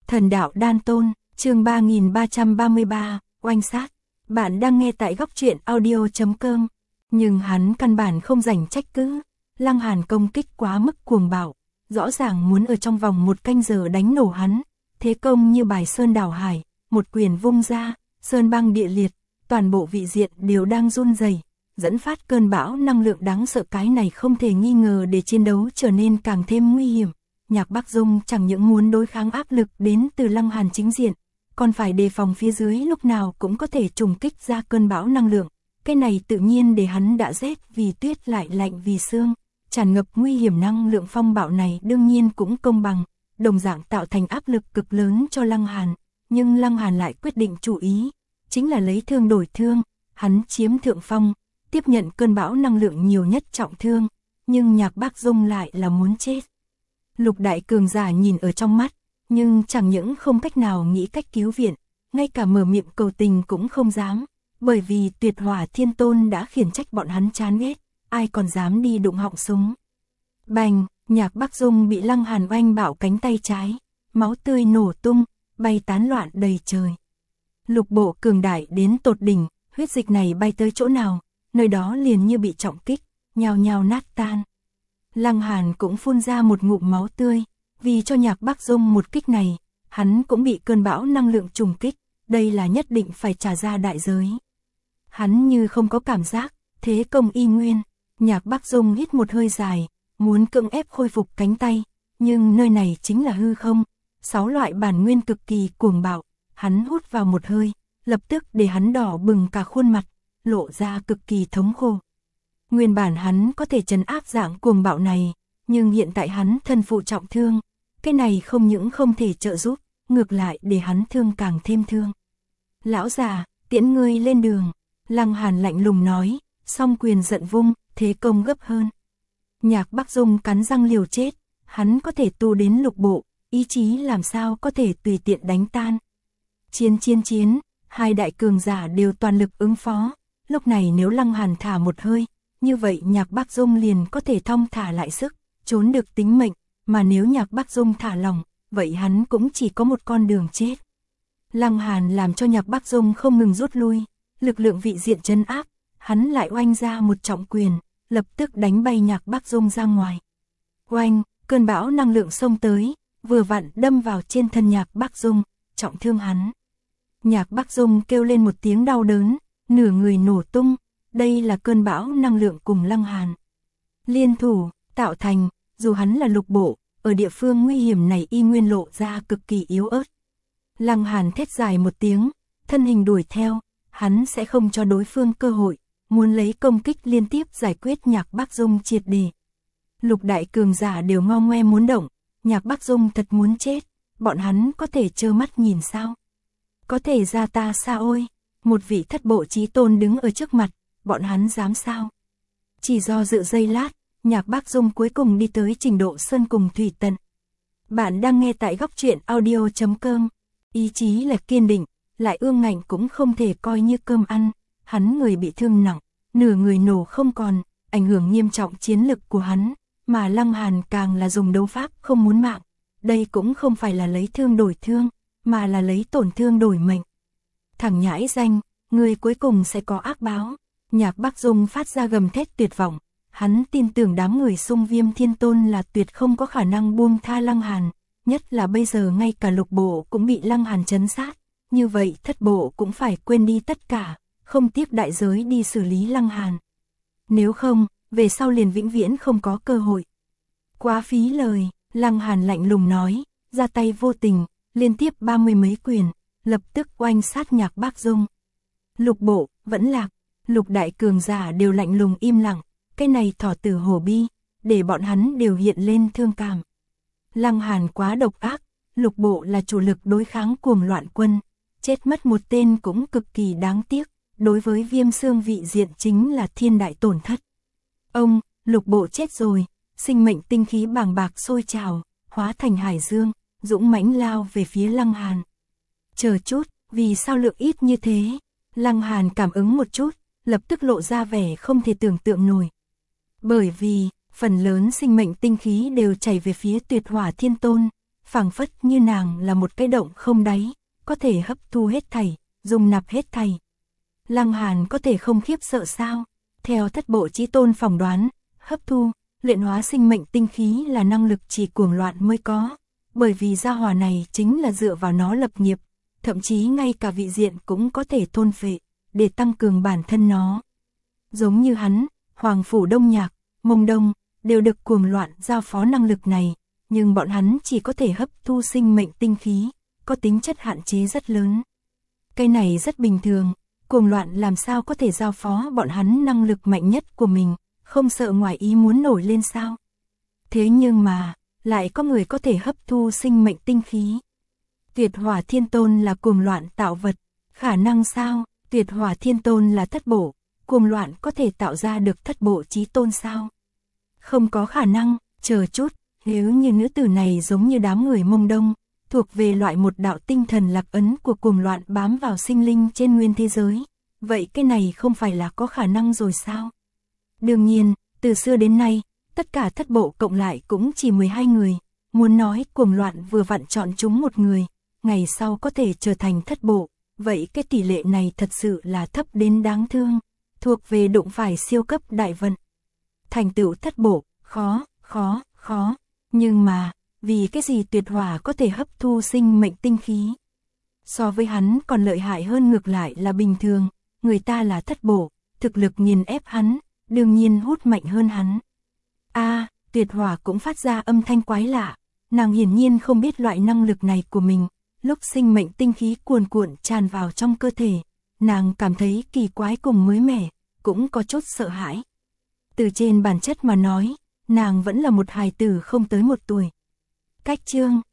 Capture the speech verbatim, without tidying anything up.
Thần đạo đan tôn, chương ba nghìn ba trăm ba mươi ba, oanh sát. Bạn đang nghe tại góc truyện audio chấm com. Nhưng hắn căn bản không rảnh trách cứ. Lăng Hàn công kích quá mức cuồng bạo, rõ ràng muốn ở trong vòng một canh giờ đánh nổ hắn. Thế công như bài sơn đảo hải, một quyền vung ra, sơn băng địa liệt, toàn bộ vị diện đều đang run rẩy, dẫn phát cơn bão năng lượng đáng sợ. Cái này không thể nghi ngờ để chiến đấu trở nên càng thêm nguy hiểm. Nhạc Bắc Dung chẳng những muốn đối kháng áp lực đến từ Lăng Hàn chính diện, còn phải đề phòng phía dưới lúc nào cũng có thể trùng kích ra cơn bão năng lượng. Cái này tự nhiên để hắn đã rét vì tuyết lại lạnh vì sương, tràn ngập nguy hiểm. Năng lượng phong bạo này đương nhiên cũng công bằng, đồng dạng tạo thành áp lực cực lớn cho Lăng Hàn, nhưng Lăng Hàn lại quyết định chủ ý, chính là lấy thương đổi thương. Hắn chiếm thượng phong, tiếp nhận cơn bão năng lượng nhiều nhất trọng thương, nhưng Nhạc Bắc Dung lại là muốn chết. Lục đại cường giả nhìn ở trong mắt, nhưng chẳng những không cách nào nghĩ cách cứu viện, ngay cả mở miệng cầu tình cũng không dám, bởi vì Tuyệt Hỏa Thiên Tôn đã khiển trách bọn hắn chán ghét, ai còn dám đi đụng họng súng. Bành, Nhạc Bắc Dung bị Lăng Hàn oanh bạo cánh tay trái, máu tươi nổ tung, bay tán loạn đầy trời. Lục bộ cường đại đến tột đỉnh, huyết dịch này bay tới chỗ nào, nơi đó liền như bị trọng kích, nhào nhào nát tan. Lăng Hàn cũng phun ra một ngụm máu tươi, vì cho Nhạc Bắc Dung một kích này, hắn cũng bị cơn bão năng lượng trùng kích, đây là nhất định phải trả ra đại giới. Hắn như không có cảm giác, thế công y nguyên. Nhạc Bắc Dung hít một hơi dài, muốn cưỡng ép khôi phục cánh tay, nhưng nơi này chính là hư không, sáu loại bản nguyên cực kỳ cuồng bạo, hắn hút vào một hơi, lập tức để hắn đỏ bừng cả khuôn mặt, lộ ra cực kỳ thống khổ. Nguyên bản hắn có thể trấn áp dạng cuồng bạo này, nhưng hiện tại hắn thân phụ trọng thương, cái này không những không thể trợ giúp, ngược lại để hắn thương càng thêm thương. Lão già, tiễn ngươi lên đường, Lăng Hàn lạnh lùng nói, song quyền giận vung, thế công gấp hơn. Nhạc Bắc Dung cắn răng liều chết, hắn có thể tu đến lục bộ, ý chí làm sao có thể tùy tiện đánh tan. Chiến chiến chiến, hai đại cường giả đều toàn lực ứng phó, lúc này nếu Lăng Hàn thả một hơi, như vậy Nhạc Bắc Dung liền có thể thong thả lại sức, trốn được tính mệnh, mà nếu Nhạc Bắc Dung thả lỏng, vậy hắn cũng chỉ có một con đường chết. Lăng Hàn làm cho Nhạc Bắc Dung không ngừng rút lui, lực lượng vị diện trấn áp, hắn lại oanh ra một trọng quyền, lập tức đánh bay Nhạc Bắc Dung ra ngoài. Oanh, cơn bão năng lượng xông tới, vừa vặn đâm vào trên thân Nhạc Bắc Dung, trọng thương hắn. Nhạc Bắc Dung kêu lên một tiếng đau đớn, nửa người nổ tung, đây là cơn bão năng lượng cùng Lăng Hàn liên thủ tạo thành, dù hắn là lục bộ, ở địa phương nguy hiểm này y nguyên lộ ra cực kỳ yếu ớt. Lăng Hàn thét dài một tiếng, thân hình đuổi theo, hắn sẽ không cho đối phương cơ hội, muốn lấy công kích liên tiếp giải quyết Nhạc Bắc Dung triệt để. Lục đại cường giả đều ngo ngoe muốn động, Nhạc Bắc Dung thật muốn chết, bọn hắn có thể trơ mắt nhìn sao? Có thể ra ta sao ôi, một vị thất bộ chí tôn đứng ở trước mặt, bọn hắn dám sao? Chỉ do dự giây lát, Nhạc Bắc Dung cuối cùng đi tới trình độ sơn cùng thủy tận. Bạn đang nghe tại góc truyện audio chấm com. Ý chí là kiên định, lại ương ngạnh cũng không thể coi như cơm ăn. Hắn người bị thương nặng, nửa người nổ không còn, ảnh hưởng nghiêm trọng chiến lực của hắn, mà Lăng Hàn càng là dùng đấu pháp không muốn mạng. Đây cũng không phải là lấy thương đổi thương, mà là lấy tổn thương đổi mệnh. Thằng nhãi danh, người cuối cùng sẽ có ác báo. Nhạc Bắc Dung phát ra gầm thét tuyệt vọng, hắn tin tưởng đám người Xung Viêm Thiên Tôn là tuyệt không có khả năng buông tha Lăng Hàn, nhất là bây giờ ngay cả lục bộ cũng bị Lăng Hàn trấn sát, như vậy thất bộ cũng phải quên đi tất cả, không tiếc đại giới đi xử lý Lăng Hàn. Nếu không, về sau liền vĩnh viễn không có cơ hội. Quá phí lời, Lăng Hàn lạnh lùng nói, ra tay vô tình, liên tiếp ba mươi mấy quyền, lập tức oanh sát Nhạc Bắc Dung. Lục bộ, vẫn lạc. Lục đại cường giả đều lạnh lùng im lặng, cái này thỏ tử hổ bi, để bọn hắn đều hiện lên thương cảm. Lăng Hàn quá độc ác, lục bộ là chủ lực đối kháng cuồng loạn quân, chết mất một tên cũng cực kỳ đáng tiếc, đối với Viêm Xương vị diện chính là thiên đại tổn thất. Ông, lục bộ chết rồi, sinh mệnh tinh khí bàng bạc sôi trào, hóa thành hải dương, dũng mãnh lao về phía Lăng Hàn. Chờ chút, vì sao lượng ít như thế? Lăng Hàn cảm ứng một chút, lập tức lộ ra vẻ không thể tưởng tượng nổi. Bởi vì, phần lớn sinh mệnh tinh khí đều chảy về phía Tuyệt Hỏa Thiên Tôn, phảng phất như nàng là một cái động không đáy, có thể hấp thu hết thảy, dung nạp hết thảy. Lăng Hàn có thể không khiếp sợ sao? Theo thất bộ chí tôn phỏng đoán, hấp thu, luyện hóa sinh mệnh tinh khí là năng lực chỉ cuồng loạn mới có, bởi vì gia hỏa này chính là dựa vào nó lập nghiệp, thậm chí ngay cả vị diện cũng có thể thôn phệ, để tăng cường bản thân nó. Giống như hắn, Hoàng Phủ Đông Nhạc, Mông Đông, đều được cuồng loạn giao phó năng lực này, nhưng bọn hắn chỉ có thể hấp thu sinh mệnh tinh khí, có tính chất hạn chế rất lớn. Cái này rất bình thường, cuồng loạn làm sao có thể giao phó bọn hắn năng lực mạnh nhất của mình, không sợ ngoài ý muốn nổi lên sao? Thế nhưng mà, lại có người có thể hấp thu sinh mệnh tinh khí. Tuyệt Hỏa Thiên Tôn là cuồng loạn tạo vật, khả năng sao? Tuyệt Hỏa Thiên Tôn là thất bộ, cuồng loạn có thể tạo ra được thất bộ chí tôn sao? Không có khả năng, chờ chút, nếu như nữ tử này giống như đám người Mông Đông, thuộc về loại một đạo tinh thần lạc ấn của cuồng loạn bám vào sinh linh trên nguyên thế giới, vậy cái này không phải là có khả năng rồi sao? Đương nhiên, từ xưa đến nay, tất cả thất bộ cộng lại cũng chỉ mười hai người, muốn nói cuồng loạn vừa vặn chọn chúng một người, ngày sau có thể trở thành thất bộ, vậy cái tỷ lệ này thật sự là thấp đến đáng thương, thuộc về đụng phải siêu cấp đại vận. Thành tựu thất bộ, khó, khó, khó, nhưng mà, vì cái gì Tuyệt Hỏa có thể hấp thu sinh mệnh tinh khí? So với hắn còn lợi hại hơn ngược lại là bình thường, người ta là thất bộ, thực lực nghiền ép hắn, đương nhiên hút mạnh hơn hắn. A, à, Tuyệt Hỏa cũng phát ra âm thanh quái lạ, nàng hiển nhiên không biết loại năng lực này của mình, lúc sinh mệnh tinh khí cuồn cuộn tràn vào trong cơ thể, nàng cảm thấy kỳ quái cùng mới mẻ, cũng có chút sợ hãi. Từ trên bản chất mà nói, nàng vẫn là một hài tử không tới một tuổi. Cách chương